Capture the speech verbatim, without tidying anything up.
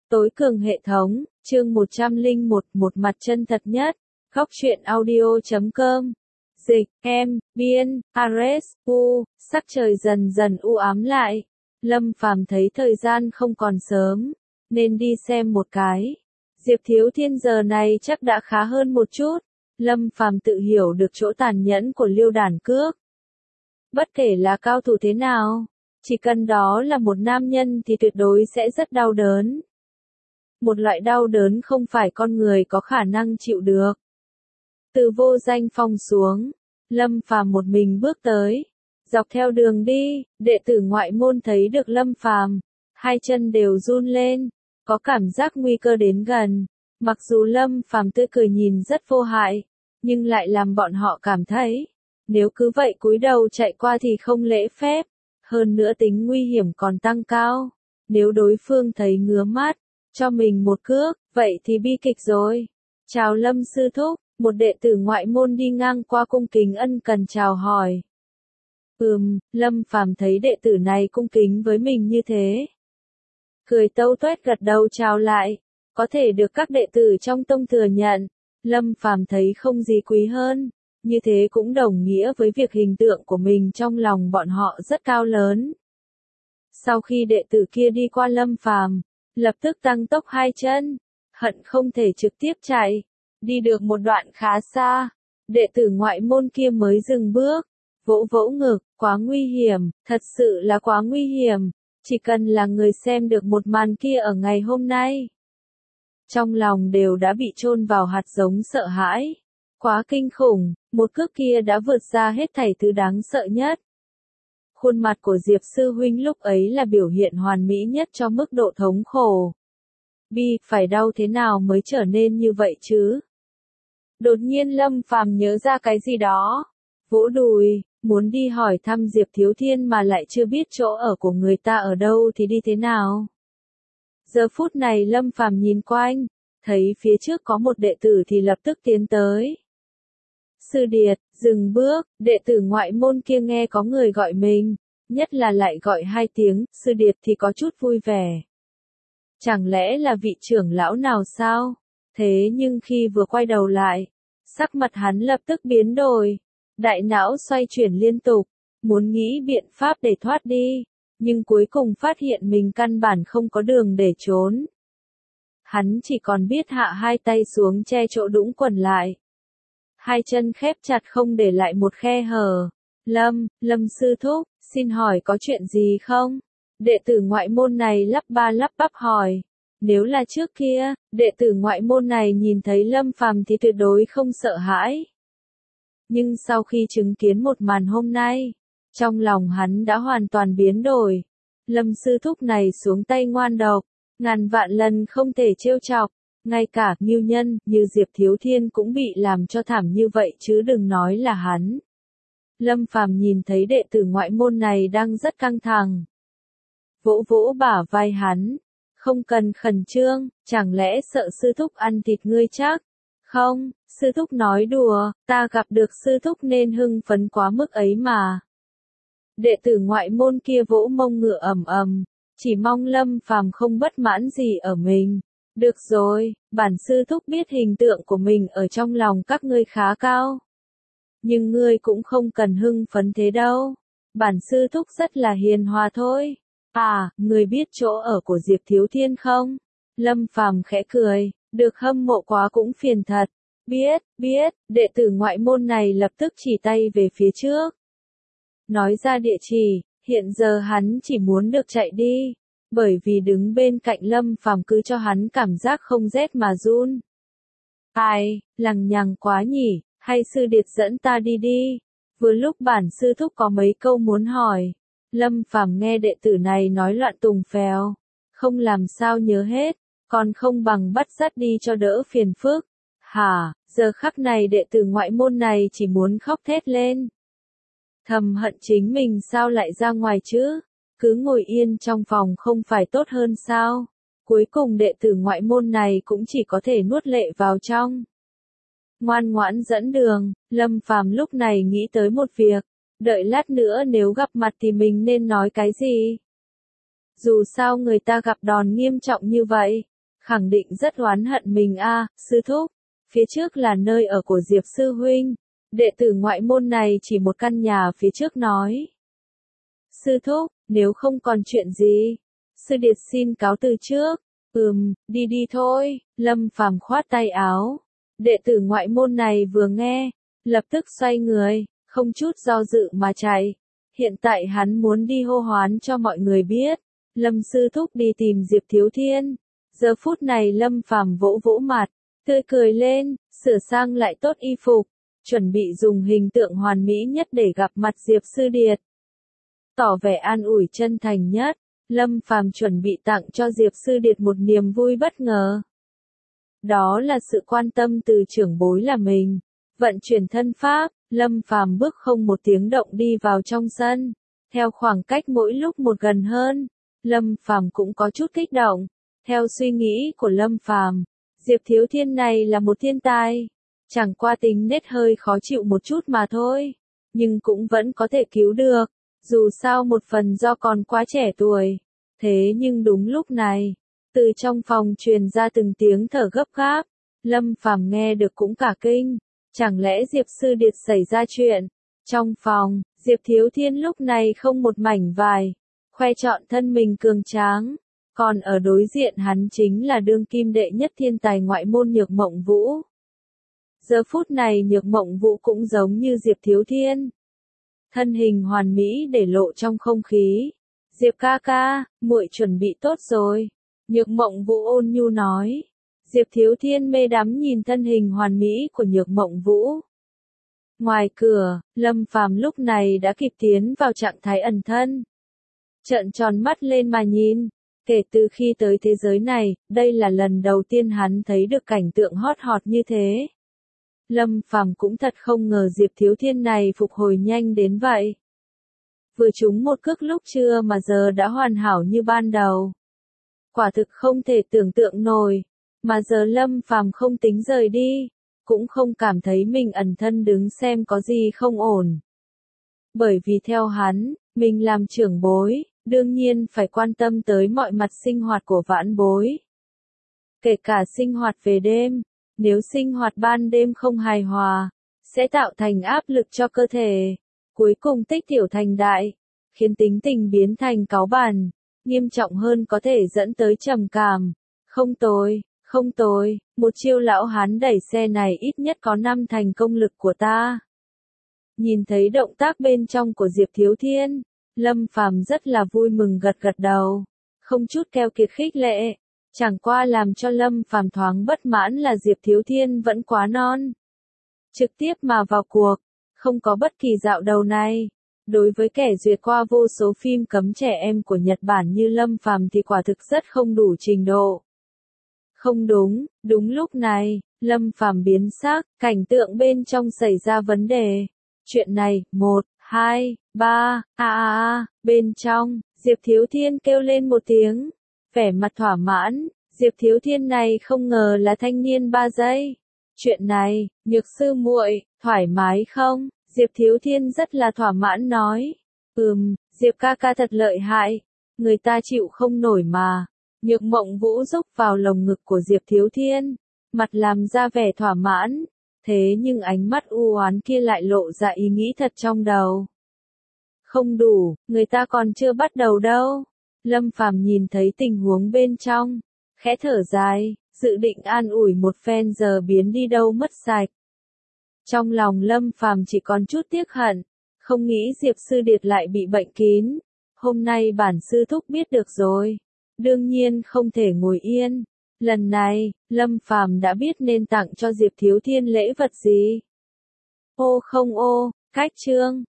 Tối cường hệ thống, chương một trăm lẻ một, một mặt chân thật nhất. Góc truyện audio chấm com. Dịch, em, biên, Ares, U, sắc trời dần dần u ám lại. Lâm Phàm thấy thời gian không còn sớm, nên đi xem một cái. Diệp Thiếu Thiên giờ này chắc đã khá hơn một chút. Lâm Phàm tự hiểu được chỗ tàn nhẫn của Liêu Đản Cước. Bất kể là cao thủ thế nào, chỉ cần đó là một nam nhân thì tuyệt đối sẽ rất đau đớn. Một loại đau đớn không phải con người có khả năng chịu được. Từ vô danh phong xuống, Lâm Phàm một mình bước tới. Dọc theo đường đi, đệ tử ngoại môn thấy được Lâm Phàm, hai chân đều run lên, có cảm giác nguy cơ đến gần. Mặc dù Lâm Phàm tươi cười nhìn rất vô hại, nhưng lại làm bọn họ cảm thấy, nếu cứ vậy cúi đầu chạy qua thì không lễ phép, hơn nữa tính nguy hiểm còn tăng cao. Nếu đối phương thấy ngứa mắt, cho mình một cước, vậy thì bi kịch rồi. Chào Lâm sư thúc, một đệ tử ngoại môn đi ngang qua cung kính ân cần chào hỏi. Ừm, Lâm Phàm thấy đệ tử này cung kính với mình như thế. Cười tâu tuét gật đầu chào lại, có thể được các đệ tử trong tông thừa nhận. Lâm Phàm thấy không gì quý hơn, như thế cũng đồng nghĩa với việc hình tượng của mình trong lòng bọn họ rất cao lớn. Sau khi đệ tử kia đi qua Lâm Phàm, lập tức tăng tốc hai chân, hận không thể trực tiếp chạy. Đi được một đoạn khá xa, đệ tử ngoại môn kia mới dừng bước, vỗ vỗ ngực, quá nguy hiểm, thật sự là quá nguy hiểm, chỉ cần là người xem được một màn kia ở ngày hôm nay. Trong lòng đều đã bị chôn vào hạt giống sợ hãi, quá kinh khủng, một cước kia đã vượt ra hết thảy thứ đáng sợ nhất. Khuôn mặt của Diệp sư huynh lúc ấy là biểu hiện hoàn mỹ nhất cho mức độ thống khổ. Bi, phải đau thế nào mới trở nên như vậy chứ? Đột nhiên Lâm Phàm nhớ ra cái gì đó, vỗ đùi, muốn đi hỏi thăm Diệp Thiếu Thiên mà lại chưa biết chỗ ở của người ta ở đâu thì đi thế nào. Giờ phút này Lâm Phàm nhìn quanh, thấy phía trước có một đệ tử thì lập tức tiến tới. Sư Điệt, dừng bước, đệ tử ngoại môn kia nghe có người gọi mình, nhất là lại gọi hai tiếng, Sư Điệt thì có chút vui vẻ. Chẳng lẽ là vị trưởng lão nào sao? Thế nhưng khi vừa quay đầu lại, sắc mặt hắn lập tức biến đổi, đại não xoay chuyển liên tục, muốn nghĩ biện pháp để thoát đi, nhưng cuối cùng phát hiện mình căn bản không có đường để trốn. Hắn chỉ còn biết hạ hai tay xuống che chỗ đũng quần lại. Hai chân khép chặt không để lại một khe hở. Lâm, Lâm sư thúc, xin hỏi có chuyện gì không? Đệ tử ngoại môn này lắp ba lắp bắp hỏi. Nếu là trước kia, đệ tử ngoại môn này nhìn thấy Lâm Phàm thì tuyệt đối không sợ hãi. Nhưng sau khi chứng kiến một màn hôm nay, trong lòng hắn đã hoàn toàn biến đổi. Lâm sư thúc này xuống tay ngoan độc, ngàn vạn lần không thể trêu chọc, ngay cả Ngưu Nhân như Diệp Thiếu Thiên cũng bị làm cho thảm như vậy chứ đừng nói là hắn. Lâm Phàm nhìn thấy đệ tử ngoại môn này đang rất căng thẳng, vỗ vỗ bả vai hắn. Không cần khẩn trương, chẳng lẽ sợ sư thúc ăn thịt ngươi chắc? Không, sư thúc nói đùa, ta gặp được sư thúc nên hưng phấn quá mức ấy mà. Đệ tử ngoại môn kia vỗ mông ngựa ầm ầm, chỉ mong Lâm Phàm không bất mãn gì ở mình. Được rồi, bản sư thúc biết hình tượng của mình ở trong lòng các ngươi khá cao. Nhưng ngươi cũng không cần hưng phấn thế đâu. Bản sư thúc rất là hiền hòa thôi. À, người biết chỗ ở của Diệp Thiếu Thiên không? Lâm Phàm khẽ cười, được hâm mộ quá cũng phiền thật. Biết, biết, đệ tử ngoại môn này lập tức chỉ tay về phía trước. Nói ra địa chỉ, hiện giờ hắn chỉ muốn được chạy đi, bởi vì đứng bên cạnh Lâm Phàm cứ cho hắn cảm giác không rét mà run. Ai, lằng nhằng quá nhỉ, hay sư điệt dẫn ta đi đi. Vừa lúc bản sư thúc có mấy câu muốn hỏi. Lâm Phàm nghe đệ tử này nói loạn tùng phèo, không làm sao nhớ hết, còn không bằng bắt dắt đi cho đỡ phiền phức. Hả, giờ khắc này đệ tử ngoại môn này chỉ muốn khóc thét lên. Thầm hận chính mình sao lại ra ngoài chứ, cứ ngồi yên trong phòng không phải tốt hơn sao. Cuối cùng đệ tử ngoại môn này cũng chỉ có thể nuốt lệ vào trong. Ngoan ngoãn dẫn đường, Lâm Phàm lúc này nghĩ tới một việc. Đợi lát nữa nếu gặp mặt thì mình nên nói cái gì? Dù sao người ta gặp đòn nghiêm trọng như vậy, khẳng định rất oán hận mình a, sư thúc. Phía trước là nơi ở của Diệp sư huynh. Đệ tử ngoại môn này chỉ một căn nhà phía trước nói. Sư thúc, nếu không còn chuyện gì, sư điệt xin cáo từ trước. Ừm, đi đi thôi, Lâm Phàm khoát tay áo. Đệ tử ngoại môn này vừa nghe, lập tức xoay người, không chút do dự mà chạy. Hiện tại hắn muốn đi hô hoán cho mọi người biết, Lâm sư thúc đi tìm Diệp Thiếu Thiên. Giờ phút này Lâm Phàm vỗ vỗ mặt, tươi cười lên, sửa sang lại tốt y phục, chuẩn bị dùng hình tượng hoàn mỹ nhất để gặp mặt Diệp Sư Điệt. Tỏ vẻ an ủi chân thành nhất, Lâm Phàm chuẩn bị tặng cho Diệp Sư Điệt một niềm vui bất ngờ. Đó là sự quan tâm từ trưởng bối là mình. Vận chuyển thân pháp, Lâm Phàm bước không một tiếng động đi vào trong sân. Theo khoảng cách mỗi lúc một gần hơn, Lâm Phàm cũng có chút kích động. Theo suy nghĩ của Lâm Phàm, Diệp Thiếu Thiên này là một thiên tài. Chẳng qua tính nết hơi khó chịu một chút mà thôi. Nhưng cũng vẫn có thể cứu được. Dù sao một phần do còn quá trẻ tuổi. Thế nhưng đúng lúc này, từ trong phòng truyền ra từng tiếng thở gấp gáp. Lâm Phàm nghe được cũng cả kinh. Chẳng lẽ Diệp Sư Điệt xảy ra chuyện? Trong phòng, Diệp Thiếu Thiên lúc này không một mảnh vải. Khoe trọn thân mình cường tráng. Còn ở đối diện hắn chính là đương kim đệ nhất thiên tài ngoại môn Nhược Mộng Vũ. Giờ phút này Nhược Mộng Vũ cũng giống như Diệp Thiếu Thiên. Thân hình hoàn mỹ để lộ trong không khí. Diệp ca ca, muội chuẩn bị tốt rồi. Nhược Mộng Vũ ôn nhu nói. Diệp Thiếu Thiên mê đắm nhìn thân hình hoàn mỹ của Nhược Mộng Vũ. Ngoài cửa, Lâm Phàm lúc này đã kịp tiến vào trạng thái ẩn thân. Trợn tròn mắt lên mà nhìn. Kể từ khi tới thế giới này, đây là lần đầu tiên hắn thấy được cảnh tượng hot hot như thế. Lâm Phàm cũng thật không ngờ Diệp Thiếu Thiên này phục hồi nhanh đến vậy. Vừa trúng một cước lúc trưa mà giờ đã hoàn hảo như ban đầu. Quả thực không thể tưởng tượng nổi. Mà giờ Lâm Phàm không tính rời đi, cũng không cảm thấy mình ẩn thân đứng xem có gì không ổn. Bởi vì theo hắn, mình làm trưởng bối, đương nhiên phải quan tâm tới mọi mặt sinh hoạt của vãn bối. Kể cả sinh hoạt về đêm, nếu sinh hoạt ban đêm không hài hòa, sẽ tạo thành áp lực cho cơ thể. Cuối cùng tích tiểu thành đại, khiến tính tình biến thành cáu bẳn, nghiêm trọng hơn có thể dẫn tới trầm cảm. Không tồi. Không tồi, một chiêu lão hán đẩy xe này ít nhất có năm thành công lực của ta. Nhìn thấy động tác bên trong của Diệp Thiếu Thiên, Lâm Phàm rất là vui mừng gật gật đầu, không chút keo kiệt khích lệ. Chẳng qua làm cho Lâm Phàm thoáng bất mãn là Diệp Thiếu Thiên vẫn quá non. Trực tiếp mà vào cuộc, không có bất kỳ dạo đầu này. Đối với kẻ duyệt qua vô số phim cấm trẻ em của Nhật Bản như Lâm Phàm thì quả thực rất không đủ trình độ. Không đúng, đúng lúc này, Lâm Phàm biến sắc, cảnh tượng bên trong xảy ra vấn đề. Chuyện này, một, hai, ba, a a a, bên trong, Diệp Thiếu Thiên kêu lên một tiếng, vẻ mặt thỏa mãn, Diệp Thiếu Thiên này không ngờ là thanh niên ba giây. Chuyện này, Nhược sư muội, thoải mái không? Diệp Thiếu Thiên rất là thỏa mãn nói. Ừm, Diệp ca ca thật lợi hại, người ta chịu không nổi mà. Nhược Mộng Vũ rúc vào lồng ngực của Diệp Thiếu Thiên, mặt làm ra vẻ thỏa mãn, thế nhưng ánh mắt u oán kia lại lộ ra ý nghĩ thật trong đầu. Không đủ, người ta còn chưa bắt đầu đâu. Lâm Phàm nhìn thấy tình huống bên trong, khẽ thở dài, dự định an ủi một phen giờ biến đi đâu mất sạch. Trong lòng Lâm Phàm chỉ còn chút tiếc hận, không nghĩ Diệp Sư Điệt lại bị bệnh kín. Hôm nay bản sư thúc biết được rồi. Đương nhiên không thể ngồi yên. Lần này, Lâm Phàm đã biết nên tặng cho Diệp Thiếu Thiên lễ vật gì. Ô không ô, cách chương.